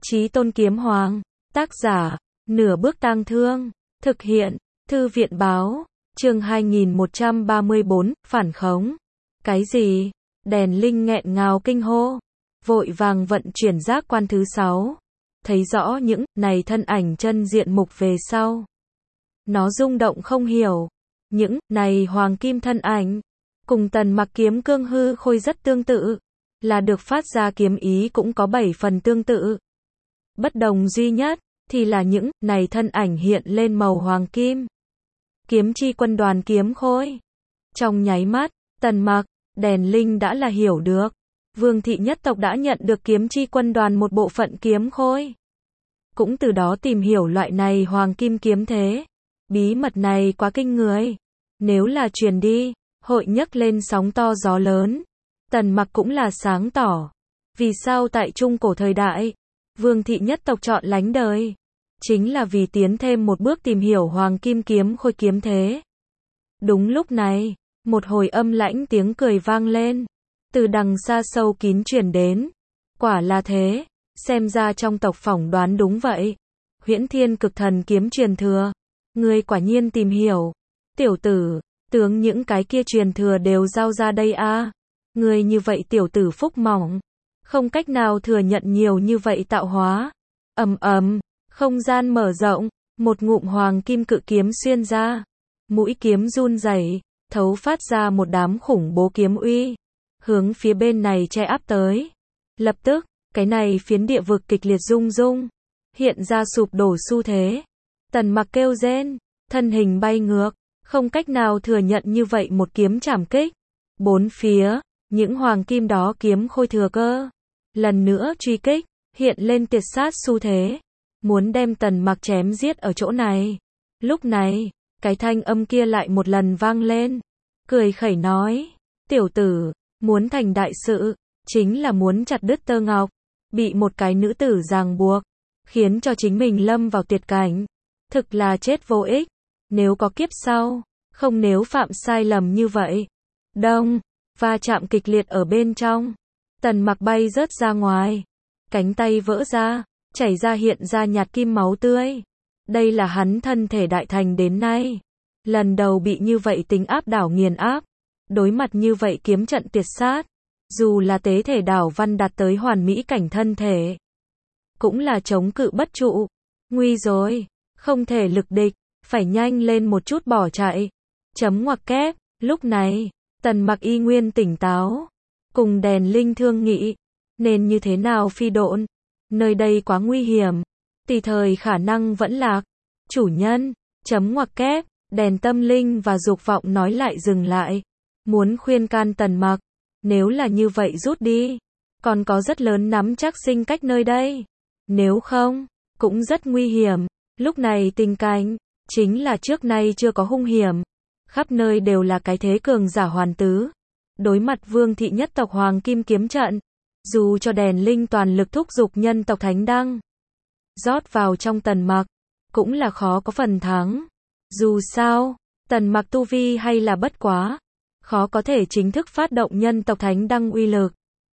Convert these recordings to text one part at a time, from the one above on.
Chí Tôn Kiếm Hoàng, tác giả, Nửa Bước Tang Thương, thực hiện, Thư viện báo, chương 2134, phản khống. Cái gì? Đèn linh nghẹn ngào kinh hô, vội vàng vận chuyển giác quan thứ 6, thấy rõ những này thân ảnh chân diện mục về sau. Nó rung động không hiểu, những này hoàng kim thân ảnh, cùng Tần Mặc kiếm cương hư khôi rất tương tự, là được phát ra kiếm ý cũng có 7 phần tương tự. Bất đồng duy nhất, thì là những này thân ảnh hiện lên màu hoàng kim. Kiếm chi quân đoàn kiếm khôi. Trong nháy mắt, Tần Mặc, đèn linh đã là hiểu được. Vương thị nhất tộc đã nhận được kiếm chi quân đoàn một bộ phận kiếm khôi. Cũng từ đó tìm hiểu loại này hoàng kim kiếm thế. Bí mật này quá kinh người. Nếu là truyền đi, hội nhấc lên sóng to gió lớn. Tần Mặc cũng là sáng tỏ. Vì sao tại trung cổ thời đại, Vương thị nhất tộc chọn lánh đời? Chính là vì tiến thêm một bước tìm hiểu hoàng kim kiếm khôi kiếm thế. Đúng lúc này, một hồi âm lãnh tiếng cười vang lên. Từ đằng xa sâu kín truyền đến. Quả là thế, xem ra trong tộc phỏng đoán đúng vậy. Huyễn Thiên Cực Thần kiếm truyền thừa. Ngươi quả nhiên tìm hiểu. Tiểu tử, tướng những cái kia truyền thừa đều giao ra đây a. Ngươi như vậy tiểu tử phúc mỏng, không cách nào thừa nhận nhiều như vậy tạo hóa. Ầm ầm, không gian mở rộng, một ngụm hoàng kim cự kiếm xuyên ra. Mũi kiếm run rẩy, thấu phát ra một đám khủng bố kiếm uy, hướng phía bên này che áp tới. Lập tức, cái này phiến địa vực kịch liệt rung rung, hiện ra sụp đổ xu thế. Tần Mặc kêu rên, thân hình bay ngược, không cách nào thừa nhận như vậy một kiếm chảm kích. Bốn phía, những hoàng kim đó kiếm khôi thừa cơ, lần nữa truy kích, hiện lên tiệt sát xu thế, muốn đem Tần Mặc chém giết ở chỗ này. Lúc này, cái thanh âm kia lại một lần vang lên, cười khẩy nói, tiểu tử, muốn thành đại sự, chính là muốn chặt đứt tơ ngọc, bị một cái nữ tử ràng buộc, khiến cho chính mình lâm vào tuyệt cảnh, thực là chết vô ích, nếu có kiếp sau, không nếu phạm sai lầm như vậy. Đông, va chạm kịch liệt ở bên trong, Tần Mặc bay rớt ra ngoài, cánh tay vỡ ra, chảy ra hiện ra nhạt kim máu tươi. Đây là hắn thân thể đại thành đến nay, lần đầu bị như vậy tính áp đảo nghiền áp, đối mặt như vậy kiếm trận tiệt sát, dù là tế thể đảo văn đạt tới hoàn mỹ cảnh thân thể, cũng là chống cự bất trụ. Nguy rồi, không thể lực địch, phải nhanh lên một chút bỏ chạy. Chấm ngoặc kép, lúc này, Tần Mặc y nguyên tỉnh táo, cùng đèn linh thương nghị, nên như thế nào phi độn, nơi đây quá nguy hiểm, tùy thời khả năng vẫn lạc. Chủ nhân, chấm ngoặc kép, đèn tâm linh và dục vọng nói lại dừng lại, muốn khuyên can Tần Mặc, nếu là như vậy rút đi, còn có rất lớn nắm chắc sinh cách nơi đây, nếu không, cũng rất nguy hiểm. Lúc này tình cảnh, chính là trước nay chưa có hung hiểm, khắp nơi đều là cái thế cường giả hoàn tứ, đối mặt Vương thị nhất tộc hoàng kim kiếm trận, dù cho đèn linh toàn lực thúc giục nhân tộc thánh đăng, rót vào trong Tần Mặc, cũng là khó có phần thắng. Dù sao, Tần Mặc tu vi hay là bất quá, khó có thể chính thức phát động nhân tộc thánh đăng uy lực.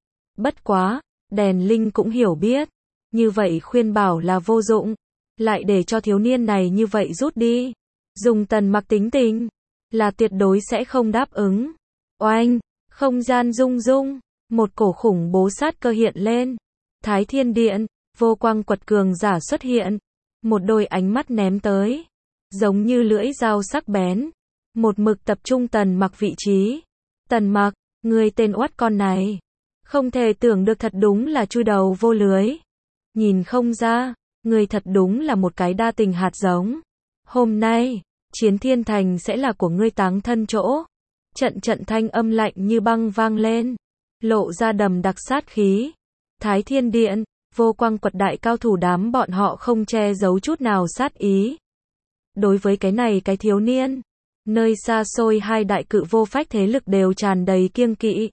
Bất quá, đèn linh cũng hiểu biết, như vậy khuyên bảo là vô dụng, lại để cho thiếu niên này như vậy rút đi, dùng Tần Mặc tính tình, là tuyệt đối sẽ không đáp ứng. Oanh, không gian rung rung, một cổ khủng bố sát cơ hiện lên. Thái Thiên Điện, vô quang quật cường giả xuất hiện, một đôi ánh mắt ném tới, giống như lưỡi dao sắc bén, một mực tập trung Tần Mặc vị trí. Tần Mặc, người tên oát con này, không thể tưởng được thật đúng là chui đầu vô lưới. Nhìn không ra, người thật đúng là một cái đa tình hạt giống. Hôm nay, Chiến Thiên Thành sẽ là của ngươi táng thân chỗ. Trận trận thanh âm lạnh như băng vang lên, lộ ra đầm đặc sát khí. Thái Thiên Điện, vô quang quật đại cao thủ đám bọn họ không che giấu chút nào sát ý. Đối với cái này cái thiếu niên, nơi xa xôi hai đại cự vô phách thế lực đều tràn đầy kiêng kỵ.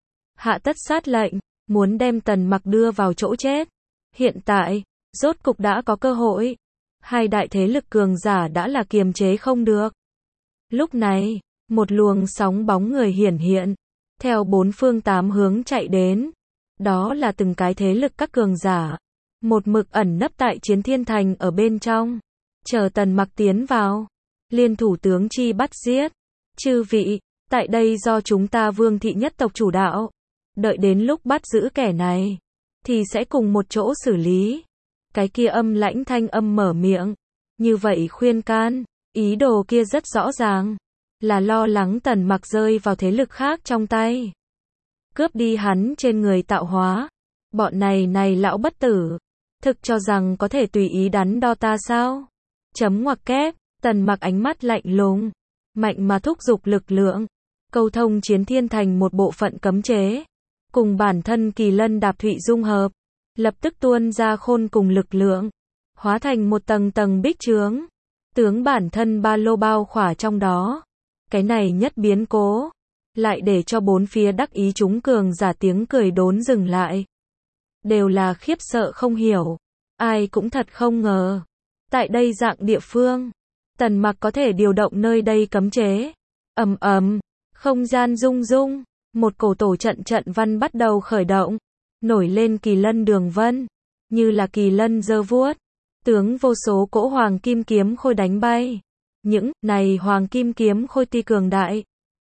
Hạ tất sát lệnh, muốn đem Tần Mặc đưa vào chỗ chết. Hiện tại, rốt cục đã có cơ hội. Hai đại thế lực cường giả đã là kiềm chế không được. Lúc này, một luồng sóng bóng người hiển hiện, theo bốn phương tám hướng chạy đến. Đó là từng cái thế lực các cường giả. một mực ẩn nấp tại Chiến Thiên Thành ở bên trong, chờ Tần Mặc tiến vào, liên thủ tướng chi bắt giết. Chư vị, tại đây do chúng ta Vương thị nhất tộc chủ đạo, đợi đến lúc bắt giữ kẻ này, thì sẽ cùng một chỗ xử lý. Cái kia âm lãnh thanh âm mở miệng, như vậy khuyên can, ý đồ kia rất rõ ràng, là lo lắng Tần Mặc rơi vào thế lực khác trong tay, cướp đi hắn trên người tạo hóa. Bọn này lão bất tử, thực cho rằng có thể tùy ý đắn đo ta sao? Chấm ngoặc kép, Tần Mặc ánh mắt lạnh lùng, mạnh mà thúc giục lực lượng, câu thông Chiến Thiên Thành một bộ phận cấm chế, cùng bản thân Kỳ Lân Đạp Thụy dung hợp, lập tức tuôn ra khôn cùng lực lượng, hóa thành một tầng tầng bích chướng, tướng bản thân ba lô bao khỏa trong đó. Cái này nhất biến cố, lại để cho bốn phía đắc ý chúng cường giả tiếng cười đốn dừng lại. Đều là khiếp sợ không hiểu, ai cũng thật không ngờ. Tại đây dạng địa phương, Tần Mặc có thể điều động nơi đây cấm chế. Ầm ầm, không gian rung rung, một cổ tổ trận văn bắt đầu khởi động, nổi lên kỳ lân đường vân, như là kỳ lân giơ vuốt, tướng vô số cỗ hoàng kim kiếm khôi đánh bay. Những này hoàng kim kiếm khôi tuy cường đại,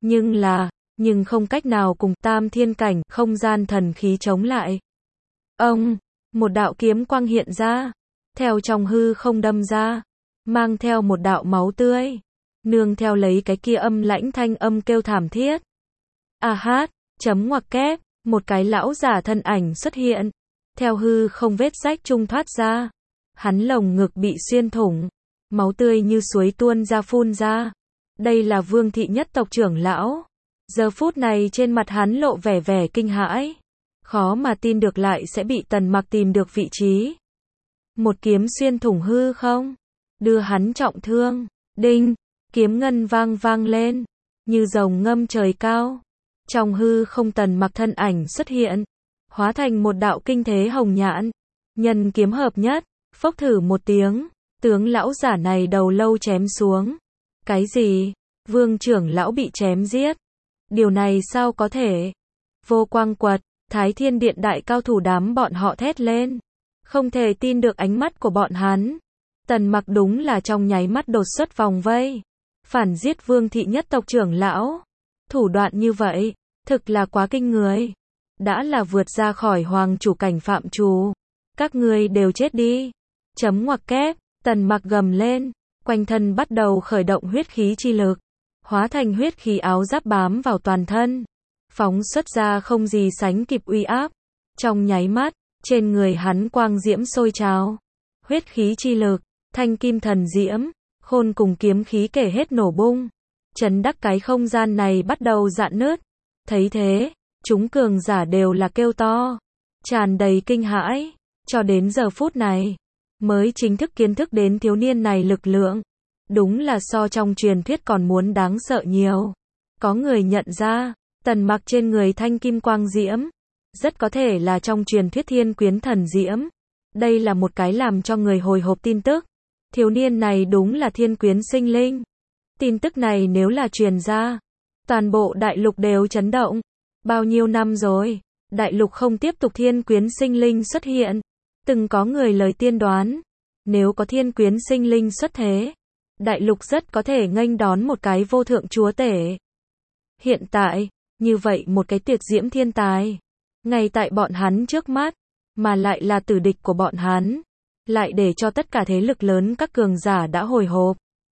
nhưng không cách nào cùng tam thiên cảnh không gian thần khí chống lại. Ông, một đạo kiếm quang hiện ra, theo trong hư không đâm ra, mang theo một đạo máu tươi, nương theo lấy cái kia âm lãnh thanh âm kêu thảm thiết. A hát, chấm ngoặc kép, một cái lão giả thân ảnh xuất hiện, theo hư không vết rách trung thoát ra, hắn lồng ngực bị xuyên thủng, máu tươi như suối tuôn ra phun ra. Đây là Vương thị nhất tộc trưởng lão. Giờ phút này trên mặt hắn lộ vẻ kinh hãi, khó mà tin được lại sẽ bị Tần Mặc tìm được vị trí. Một kiếm xuyên thủng hư không, đưa hắn trọng thương. Đinh, kiếm ngân vang lên, như rồng ngâm trời cao. Trong hư không Tần Mặc thân ảnh xuất hiện, hóa thành một đạo kinh thế hồng nhãn, nhân kiếm hợp nhất, phốc thử một tiếng, tướng lão giả này đầu lâu chém xuống. Cái gì? Vương trưởng lão bị chém giết? Điều này sao có thể? Vô Quang Quật, Thái Thiên Điện đại cao thủ đám bọn họ thét lên, không thể tin được ánh mắt của bọn hắn. Tần Mặc đúng là trong nháy mắt đột xuất vòng vây, phản giết Vương thị nhất tộc trưởng lão. Thủ đoạn như vậy, thực là quá kinh người. Đã là vượt ra khỏi hoàng chủ cảnh phạm trù. Các ngươi đều chết đi. Chấm ngoặc kép, Tần Mặc gầm lên, quanh thân bắt đầu khởi động huyết khí chi lực, hóa thành huyết khí áo giáp bám vào toàn thân, phóng xuất ra không gì sánh kịp uy áp. Trong nháy mắt, trên người hắn quang diễm sôi trào, huyết khí chi lực, thanh kim thần diễm, khôn cùng kiếm khí kể hết nổ bung, chấn đắc cái không gian này bắt đầu rạn nứt. Thấy thế, chúng cường giả đều là kêu to, tràn đầy kinh hãi, cho đến giờ phút này mới chính thức kiến thức đến thiếu niên này lực lượng, đúng là so trong truyền thuyết còn muốn đáng sợ nhiều. Có người nhận ra, Tần Mặc trên người thanh kim quang diễm, rất có thể là trong truyền thuyết thiên quyến thần diễm. Đây là một cái làm cho người hồi hộp tin tức. Thiếu niên này đúng là thiên quyến sinh linh. Tin tức này nếu là truyền ra, toàn bộ đại lục đều chấn động. Bao nhiêu năm rồi, đại lục không tiếp tục thiên quyến sinh linh xuất hiện. Từng có người lời tiên đoán, nếu có thiên quyến sinh linh xuất thế, đại lục rất có thể nghênh đón một cái vô thượng chúa tể. Hiện tại, như vậy một cái tuyệt diễm thiên tài, ngay tại bọn hắn trước mắt, mà lại là tử địch của bọn hắn, lại để cho tất cả thế lực lớn các cường giả đã hồi hộp,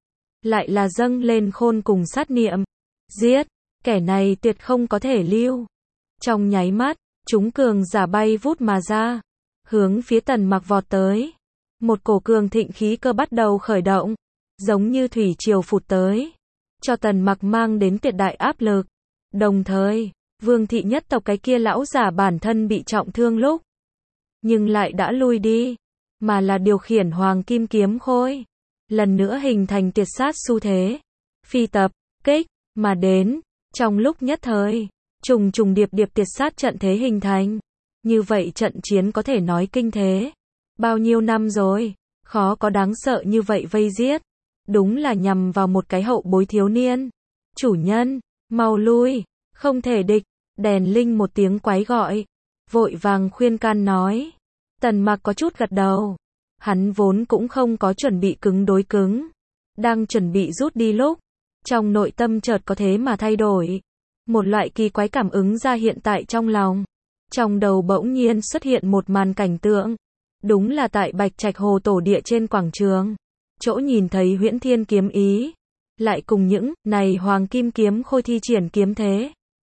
lại là dâng lên khôn cùng sát niệm, giết, kẻ này tuyệt không có thể lưu. Trong nháy mắt, chúng cường giả bay vút mà ra, hướng phía Tần Mặc vọt tới. Một cổ cường thịnh khí cơ bắt đầu khởi động, giống như thủy triều phụt tới, cho Tần Mặc mang đến tuyệt đại áp lực. Đồng thời, Vương thị nhất tộc cái kia lão giả bản thân bị trọng thương lúc, nhưng lại đã lui đi, mà là điều khiển hoàng kim kiếm khôi, lần nữa hình thành tuyệt sát xu thế, phi tập, kích, mà đến. Trong lúc nhất thời, trùng điệp tuyệt sát trận thế hình thành. Như vậy trận chiến có thể nói kinh thế. Bao nhiêu năm rồi, khó có đáng sợ như vậy vây giết. Đúng là nhằm vào một cái hậu bối thiếu niên. Chủ nhân, mau lui, không thể địch. Đèn linh một tiếng quái gọi, vội vàng khuyên can nói. Tần Mặc có chút gật đầu. Hắn vốn cũng không có chuẩn bị cứng đối cứng. Đang chuẩn bị rút đi lúc, trong nội tâm chợt có thế mà thay đổi. Một loại kỳ quái cảm ứng ra hiện tại trong lòng. Trong đầu bỗng nhiên xuất hiện một màn cảnh tượng. Đúng là tại Bạch Trạch Hồ tổ địa trên quảng trường. Chỗ nhìn thấy Huyễn Thiên kiếm ý. Lại cùng những này Hoàng Kim kiếm khôi thi triển kiếm thế.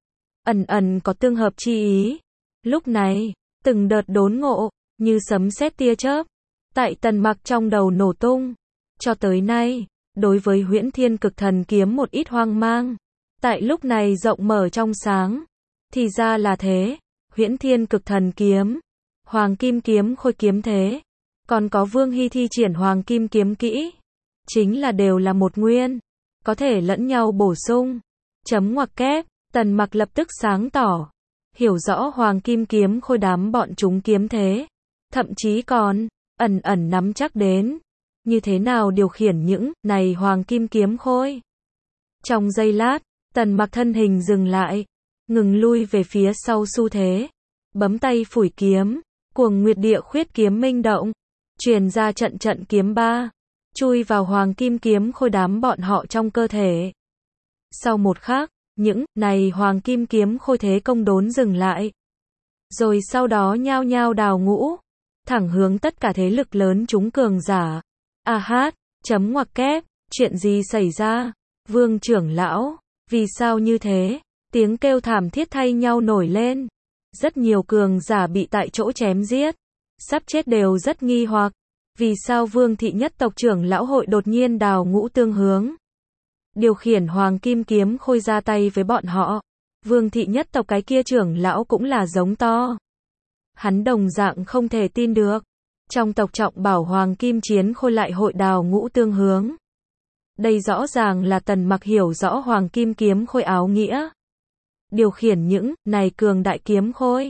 Ẩn ẩn có tương hợp chi ý. Lúc này, từng đợt đốn ngộ, như sấm sét tia chớp. Tại Tần Mặc trong đầu nổ tung. Cho tới nay, đối với Huyễn Thiên Cực Thần kiếm một ít hoang mang. Tại lúc này rộng mở trong sáng. Thì ra là thế. Huyễn Thiên Cực Thần kiếm, Hoàng Kim kiếm khôi kiếm thế, còn có Vương Hy thi triển Hoàng Kim kiếm kỹ, chính là đều là một nguyên, có thể lẫn nhau bổ sung. Chấm ngoặc kép, Tần Mặc lập tức sáng tỏ, hiểu rõ Hoàng Kim kiếm khôi đám bọn chúng kiếm thế, thậm chí còn ẩn ẩn nắm chắc đến như thế nào điều khiển những này Hoàng Kim kiếm khôi. Trong giây lát, Tần Mặc thân hình dừng lại, ngừng lui về phía sau xu thế, bấm tay phủi kiếm, Cuồng Nguyệt Địa Khuyết kiếm minh động, truyền ra trận trận kiếm ba, chui vào Hoàng Kim kiếm khôi đám bọn họ trong cơ thể. Sau một khắc, những này Hoàng Kim kiếm khôi thế công đốn dừng lại, rồi sau đó nhao nhao đào ngũ, thẳng hướng tất cả thế lực lớn chúng cường giả. A hát, chấm ngoặc kép, chuyện gì xảy ra? Vương trưởng lão, vì sao như thế? Tiếng kêu thảm thiết thay nhau nổi lên. Rất nhiều cường giả bị tại chỗ chém giết, sắp chết đều rất nghi hoặc. Vì sao Vương thị nhất tộc trưởng lão hội đột nhiên đào ngũ tương hướng? Điều khiển Hoàng Kim kiếm khôi ra tay với bọn họ. Vương thị nhất tộc cái kia trưởng lão cũng là giống to. Hắn đồng dạng không thể tin được. Trong tộc trọng bảo Hoàng Kim chiến khôi lại hội đào ngũ tương hướng. Đây rõ ràng là Tần Mặc hiểu rõ Hoàng Kim kiếm khôi áo nghĩa. Điều khiển những này cường đại kiếm khôi.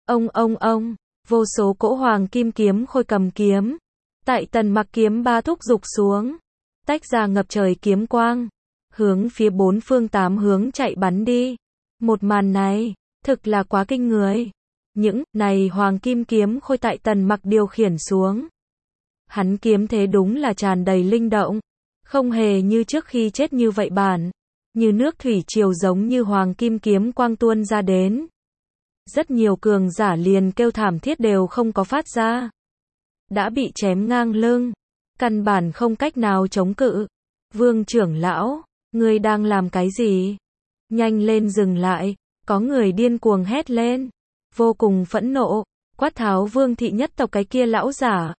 Ông, vô số cỗ Hoàng Kim kiếm khôi cầm kiếm. Tại Tần Mặc kiếm ba thúc dục xuống. Tách ra ngập trời kiếm quang. Hướng phía bốn phương tám hướng chạy bắn đi. Một màn này, thực là quá kinh người. Những này Hoàng Kim kiếm khôi tại Tần Mặc điều khiển xuống. Hắn kiếm thế đúng là tràn đầy linh động. Không hề như trước khi chết như vậy bản. Như nước thủy triều giống như Hoàng Kim kiếm quang tuôn ra đến. Rất nhiều cường giả liền kêu thảm thiết đều không có phát ra. Đã bị chém ngang lưng. Căn bản không cách nào chống cự. Vương trưởng lão, ngươi đang làm cái gì? Nhanh lên dừng lại. Có người điên cuồng hét lên. Vô cùng phẫn nộ. Quát tháo Vương thị nhất tộc cái kia lão giả.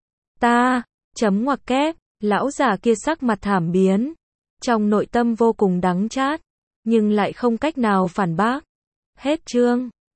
Chấm ngoặc kép. Lão giả kia sắc mặt thảm biến. Trong nội tâm vô cùng đắng chát. Nhưng lại không cách nào phản bác. Hết chương.